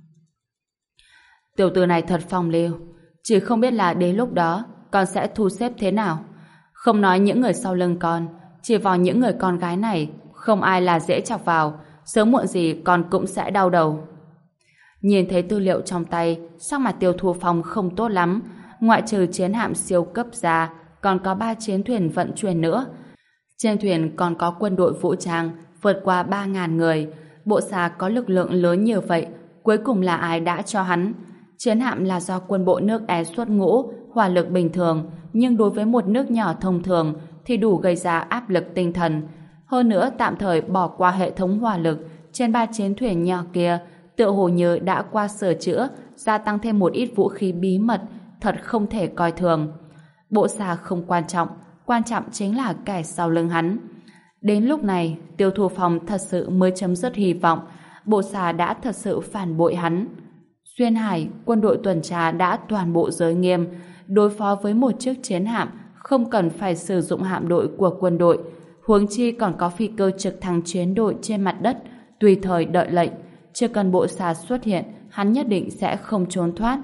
Tiểu tử này thật phong lưu, chỉ không biết là đến lúc đó con sẽ thu xếp thế nào. Không nói những người sau lưng con, chỉ vào những người con gái này, không ai là dễ chọc vào, sớm muộn gì con cũng sẽ đau đầu. Nhìn thấy tư liệu trong tay, sắc mặt Tiêu Thu Phong không tốt lắm. Ngoại trừ chiến hạm siêu cấp ra, còn có 3 chiến thuyền vận chuyển nữa. Trên thuyền còn có quân đội vũ trang vượt qua 3.000 người. Bộ xà có lực lượng lớn như vậy, cuối cùng là ai đã cho hắn? Chiến hạm là do quân bộ nước E xuất ngũ, hỏa lực bình thường, nhưng đối với một nước nhỏ thông thường thì đủ gây ra áp lực tinh thần. Hơn nữa tạm thời bỏ qua hệ thống hỏa lực, trên 3 chiến thuyền nhỏ kia tựa hồ như đã qua sửa chữa, gia tăng thêm một ít vũ khí bí mật, thật không thể coi thường. Bộ xà không quan trọng chính là kẻ sau lưng hắn. Đến lúc này, Tiêu Thu Phong thật sự mới chấm dứt hy vọng, bộ xà đã thật sự phản bội hắn. Xuyên Hải, quân đội tuần tra đã toàn bộ giới nghiêm, đối phó với một chiếc chiến hạm không cần phải sử dụng hạm đội của quân đội, huống chi còn có phi cơ trực thăng chiến đội trên mặt đất, tùy thời đợi lệnh. Chỉ cần bộ xà xuất hiện, hắn nhất định sẽ không trốn thoát.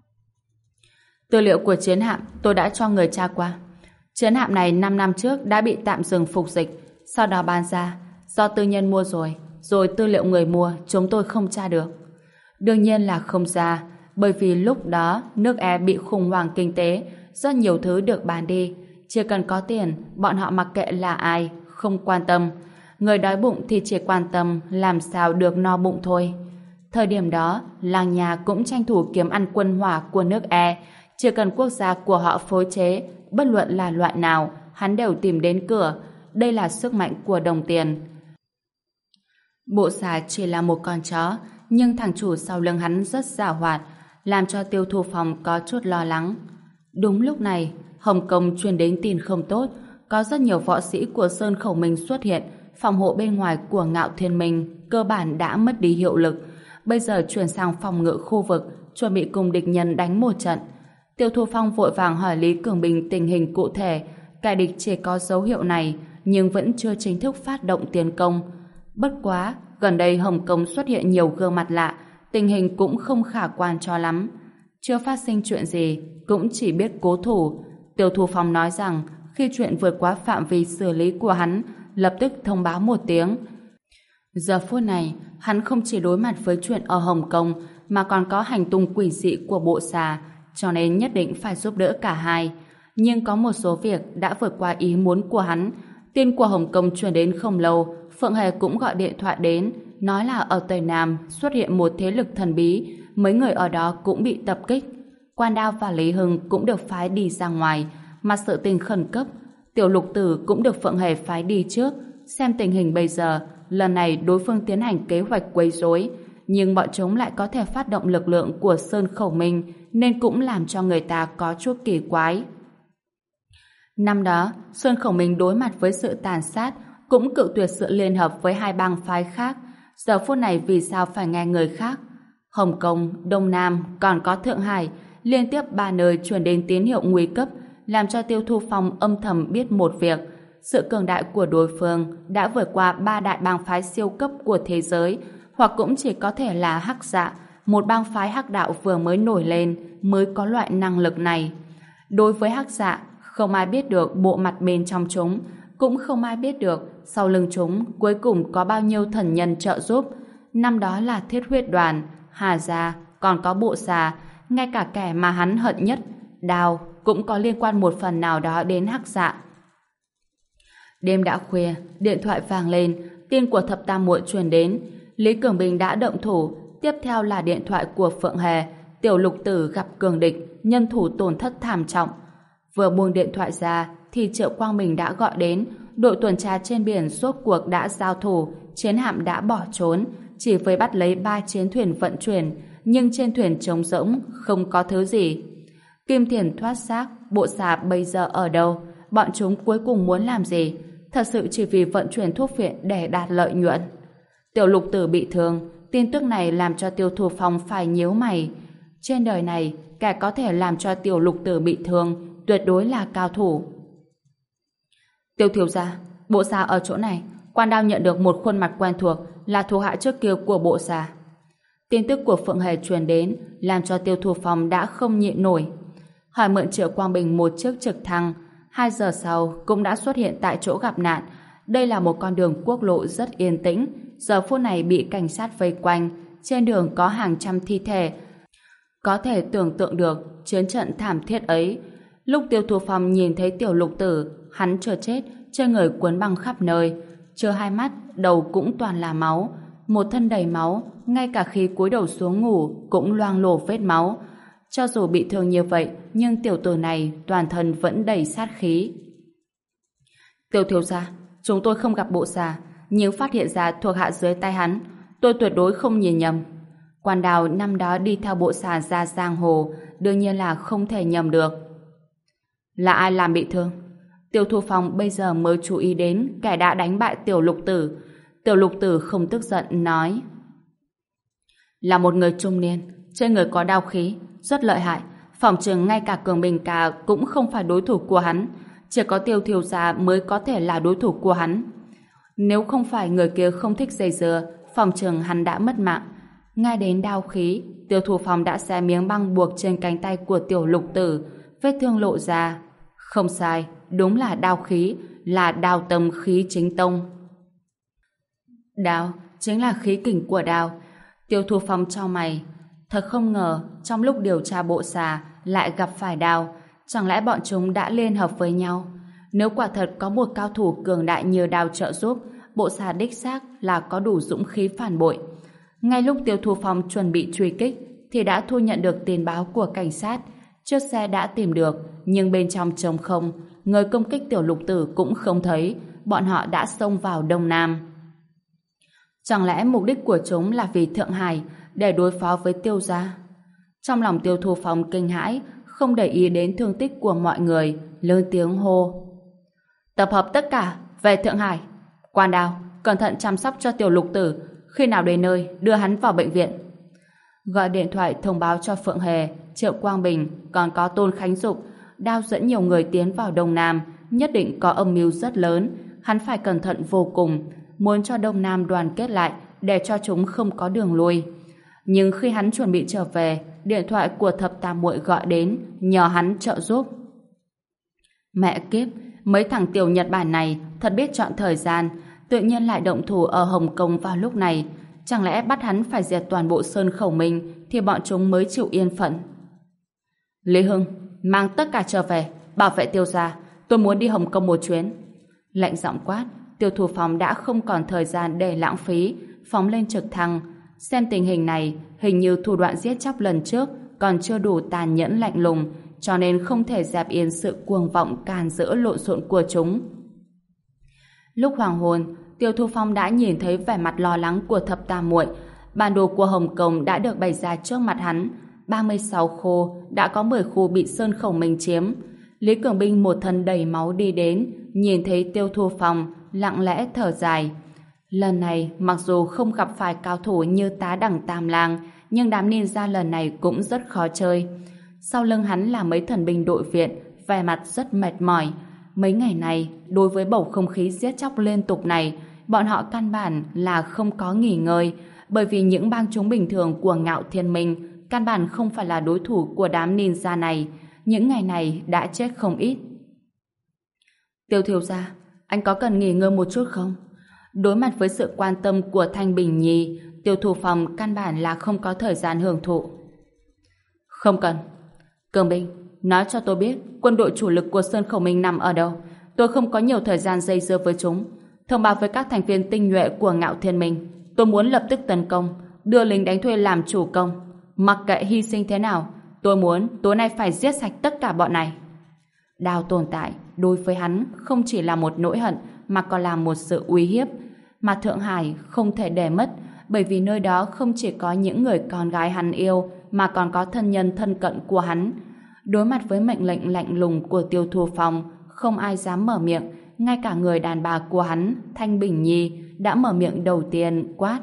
Tư liệu của chiến hạm tôi đã cho người tra qua. Chiến hạm này 5 năm trước đã bị tạm dừng phục dịch, sau đó bán ra, do tư nhân mua rồi tư liệu người mua chúng tôi không tra được. Đương nhiên là không ra, bởi vì lúc đó nước E bị khủng hoảng kinh tế, rất nhiều thứ được bán đi. Chỉ cần có tiền, bọn họ mặc kệ là ai, không quan tâm. Người đói bụng thì chỉ quan tâm làm sao được no bụng thôi. Thời điểm đó, làng nhà cũng tranh thủ kiếm ăn quân hỏa của nước E. Chỉ cần quốc gia của họ phối chế, bất luận là loại nào, hắn đều tìm đến cửa. Đây là sức mạnh của đồng tiền. Bộ xà chỉ là một con chó, nhưng thằng chủ sau lưng hắn rất giàu hoạt, làm cho Tiêu Thu Phong có chút lo lắng. Đúng lúc này, Hồng Kông truyền đến tin không tốt, có rất nhiều võ sĩ của Sơn Khẩu Minh xuất hiện, phòng hộ bên ngoài của Ngạo Thiên Minh cơ bản đã mất đi hiệu lực, bây giờ chuyển sang phòng ngự khu vực, chuẩn bị cùng địch nhân đánh một trận. Tiêu Thu Phong vội vàng hỏi Lý Cường Bình tình hình cụ thể, kẻ địch chỉ có dấu hiệu này, nhưng vẫn chưa chính thức phát động tiến công. Bất quá, gần đây Hồng Kông xuất hiện nhiều gương mặt lạ, tình hình cũng không khả quan cho lắm. Chưa phát sinh chuyện gì, cũng chỉ biết cố thủ. Tiêu Thu Phong nói rằng, khi chuyện vượt quá phạm vi xử lý của hắn, lập tức thông báo một tiếng. Giờ phút này, hắn không chỉ đối mặt với chuyện ở Hồng Kông, mà còn có hành tung quỷ dị của bộ xà, cho nên nhất định phải giúp đỡ cả hai. Nhưng có một số việc đã vượt qua ý muốn của hắn. Tin của Hồng Kông truyền đến không lâu, Phượng Hề cũng gọi điện thoại đến, nói là ở Tây Nam xuất hiện một thế lực thần bí, mấy người ở đó cũng bị tập kích. Quan Đao và Lý Hưng cũng được phái đi ra ngoài, mà sự tình khẩn cấp, Tiểu Lục Tử cũng được Phượng Hề phái đi trước, xem tình hình bây giờ, lần này đối phương tiến hành kế hoạch quấy rối, nhưng bọn chúng lại có thể phát động lực lượng của Sơn Khẩu Minh, nên cũng làm cho người ta có chút kỳ quái. Năm đó, Sơn Khổng Minh đối mặt với sự tàn sát, cũng cự tuyệt sự liên hợp với hai bang phái khác. Giờ phút này vì sao phải nghe người khác? Hồng Kông, Đông Nam, còn có Thượng Hải, liên tiếp 3 nơi truyền đến tín hiệu nguy cấp, làm cho Tiêu Thu Phong âm thầm biết một việc. Sự cường đại của đối phương đã vượt qua 3 đại bang phái siêu cấp của thế giới, hoặc cũng chỉ có thể là Hắc Dạ, một bang phái hắc đạo vừa mới nổi lên, mới có loại năng lực này. Đối với Hắc Dạ, không ai biết được bộ mặt bên trong chúng, cũng không ai biết được sau lưng chúng cuối cùng có bao nhiêu thần nhân trợ giúp. Năm đó là Thiết Huyết Đoàn, Hà Gia, còn có Bộ Xà, ngay cả kẻ mà hắn hận nhất, Đao, cũng có liên quan một phần nào đó đến Hắc Dạ. Đêm đã khuya, điện thoại vang lên, tin của Thập Tam Muội truyền đến. Lý Cường Bình đã động thủ, tiếp theo là điện thoại của Phượng Hề. Tiểu Lục Tử gặp cường địch, nhân thủ tổn thất thảm trọng. Vừa buông điện thoại ra thì Triệu Quang Bình đã gọi đến. Đội tuần tra trên biển rốt cuộc đã giao thủ, chiến hạm đã bỏ trốn, chỉ với bắt lấy 3 chiến thuyền vận chuyển, nhưng trên thuyền trống rỗng, không có thứ gì. Kim Thiền thoát xác, Bộ Xà bây giờ ở đâu? Bọn chúng cuối cùng muốn làm gì? Thật sự chỉ vì vận chuyển thuốc viện để đạt lợi nhuận. Tiểu Lục Tử bị thương, tin tức này làm cho Tiêu Thu Phong phải nhíu mày. Trên đời này, kẻ có thể làm cho Tiểu Lục Tử bị thương tuyệt đối là cao thủ. Tiêu thiếu gia, Bộ Xà ở chỗ này. Quan Đao nhận được một khuôn mặt quen thuộc, là thuộc hạ trước kia của Bộ Xà. Tin tức của Phượng Hề truyền đến làm cho Tiêu Thu Phong đã không nhịn nổi. Hỏi mượn Triệu Quang Bình một chiếc trực thăng, 2 giờ sau cũng đã xuất hiện tại chỗ gặp nạn. Đây là một con đường quốc lộ rất yên tĩnh, giờ phút này bị cảnh sát vây quanh, trên đường có hàng trăm thi thể. Có thể tưởng tượng được chiến trận thảm thiết ấy. Lúc Tiêu Thu Phong nhìn thấy Tiểu Lục Tử, hắn chưa chết, trên người cuốn băng khắp nơi, chưa hai mắt, đầu cũng toàn là máu, một thân đầy máu, ngay cả khi cúi đầu xuống ngủ cũng loang lổ vết máu. Cho dù bị thương như vậy, nhưng tiểu tử này toàn thân vẫn đầy sát khí. Tiêu thiếu gia, chúng tôi không gặp Bộ Xà, nhưng phát hiện ra thuộc hạ dưới tay hắn, tôi tuyệt đối không nhìn nhầm. Quan Đào năm đó đi theo Bộ Xà ra giang hồ, đương nhiên là không thể nhầm được. Là ai làm bị thương? Tiêu Thu Phong bây giờ mới chú ý đến kẻ đã đánh bại Tiểu Lục Tử. Tiểu Lục Tử không tức giận nói: là một người trung niên, trên người có đao khí, rất lợi hại, phỏng chừng ngay cả Cường Bình Ca cũng không phải đối thủ của hắn, chỉ có Tiêu thiếu gia mới có thể là đối thủ của hắn. Nếu không phải người kia không thích dây dưa, phỏng chừng hắn đã mất mạng. Ngay đến đao khí, Tiêu Thu Phong đã xé miếng băng buộc trên cánh tay của Tiểu Lục Tử, vết thương lộ ra. Không sai, đúng là đao khí, là đao tâm khí chính tông. Đao chính là khí kình của đao. Tiêu Thu Phong chau mày, thật không ngờ trong lúc điều tra Bộ Xà lại gặp phải Đao. Chẳng lẽ bọn chúng đã liên hợp với nhau? Nếu quả thật có một cao thủ cường đại như Đao trợ giúp, Bộ Xà đích xác là có đủ dũng khí phản bội. Ngay lúc Tiêu Thu Phong chuẩn bị truy kích thì đã thu nhận được tin báo của cảnh sát. Chiếc xe đã tìm được, nhưng bên trong trống không, người công kích Tiểu Lục Tử cũng không thấy. Bọn họ đã xông vào Đông Nam. Chẳng lẽ mục đích của chúng là vì Thượng Hải, để đối phó với Tiêu gia? Trong lòng Tiêu Thu Phong kinh hãi, không để ý đến thương tích của mọi người, lớn tiếng hô: tập hợp tất cả về Thượng Hải. Quan Đao, cẩn thận chăm sóc cho Tiểu Lục Tử, khi nào đến nơi đưa hắn vào bệnh viện. Gọi điện thoại thông báo cho Phượng Hề, Triệu Quang Bình, còn có Tôn Khánh Dục. Đao dẫn nhiều người tiến vào Đông Nam, nhất định có âm mưu rất lớn, hắn phải cẩn thận vô cùng, muốn cho Đông Nam đoàn kết lại để cho chúng không có đường lui. Nhưng khi hắn chuẩn bị trở về, điện thoại của Thập Tam Muội gọi đến, nhờ hắn trợ giúp. Mẹ kiếp, mấy thằng tiểu Nhật Bản này thật biết chọn thời gian, tự nhiên lại động thủ ở Hồng Kông vào lúc này. Chẳng lẽ bắt hắn phải diệt toàn bộ Sơn Khẩu Minh thì bọn chúng mới chịu yên phận? Lý Hưng, mang tất cả trở về, bảo vệ Tiêu gia, tôi muốn đi Hồng Kông một chuyến. Lạnh giọng quát, Tiêu Thu Phong đã không còn thời gian để lãng phí, phóng lên trực thăng. Xem tình hình này, hình như thủ đoạn giết chóc lần trước còn chưa đủ tàn nhẫn lạnh lùng, cho nên không thể dẹp yên sự cuồng vọng càn rỡ lộn xộn của chúng. Lúc hoàng hôn, Tiêu Thu Phong đã nhìn thấy vẻ mặt lo lắng của Thập Tam Muội. Bản đồ của Hồng Kông đã được bày ra trước mặt hắn. 36 khu, đã có 10 khu bị Sơn Khẩu Minh chiếm. Lý Cường Binh một thân đầy máu đi đến, nhìn thấy Tiêu Thu Phong, lặng lẽ thở dài. Lần này, mặc dù không gặp phải cao thủ như Tá Đẳng Tam Lang, nhưng đám ninja lần này cũng rất khó chơi. Sau lưng hắn là mấy thần binh đội viện, vẻ mặt rất mệt mỏi. Mấy ngày này, đối với bầu không khí giết chóc liên tục này, bọn họ căn bản là không có nghỉ ngơi, bởi vì những bang chúng bình thường của Ngạo Thiên Minh căn bản không phải là đối thủ của đám ninja này. Những ngày này đã chết không ít. Tiêu thiếu gia, anh có cần nghỉ ngơi một chút không? Đối mặt với sự quan tâm của Thanh Bình Nhi, Tiêu Thu Phong căn bản là không có thời gian hưởng thụ. Không cần. Cường Binh, nói cho tôi biết quân đội chủ lực của Sơn Khẩu Minh nằm ở đâu. Tôi không có nhiều thời gian dây dưa với chúng. Thông báo với các thành viên tinh nhuệ của Ngạo Thiên Minh. Tôi muốn lập tức tấn công, đưa lính đánh thuê làm chủ công. Mặc kệ hy sinh thế nào, tôi muốn tối nay phải giết sạch tất cả bọn này. Đao tồn tại đối với hắn không chỉ là một nỗi hận mà còn là một sự uy hiếp mà Thượng Hải không thể để mất, bởi vì nơi đó không chỉ có những người con gái hắn yêu mà còn có thân nhân thân cận của hắn. Đối mặt với mệnh lệnh lạnh lùng của Tiêu Thu Phong, không ai dám mở miệng, ngay cả người đàn bà của hắn, Thanh Bình Nhi, đã mở miệng đầu tiên quát.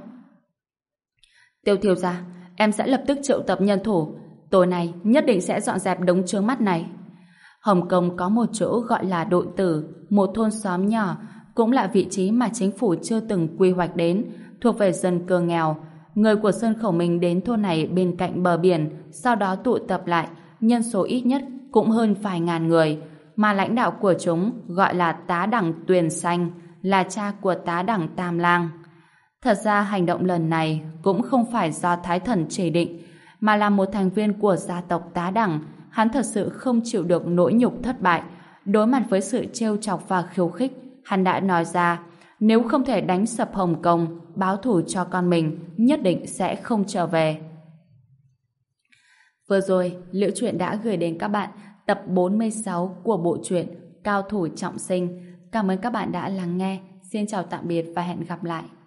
Tiêu thiếu gia, em sẽ lập tức triệu tập nhân thủ, tối nay nhất định sẽ dọn dẹp đống chướng mắt này. Hồng Kông có một chỗ gọi là Đội Tử, một thôn xóm nhỏ, cũng là vị trí mà chính phủ chưa từng quy hoạch đến, thuộc về dân cư nghèo. Người của Sơn Khẩu Minh đến thôn này bên cạnh bờ biển, sau đó tụ tập lại, nhân số ít nhất cũng hơn vài ngàn người, mà lãnh đạo của chúng gọi là Tá Đẳng Tuyền Xanh, là cha của Tá Đẳng Tam Lang. Thật ra hành động lần này cũng không phải do Thái Thần chỉ định, mà là một thành viên của gia tộc Tá Đẳng. Hắn thật sự không chịu được nỗi nhục thất bại. Đối mặt với sự trêu chọc và khiêu khích, hắn đã nói ra nếu không thể đánh sập Hồng Kông, báo thù cho con mình, nhất định sẽ không trở về. Vừa rồi, Liễu Chuyện đã gửi đến các bạn tập 46 của bộ truyện Cao Thủ Trọng Sinh. Cảm ơn các bạn đã lắng nghe. Xin chào tạm biệt và hẹn gặp lại.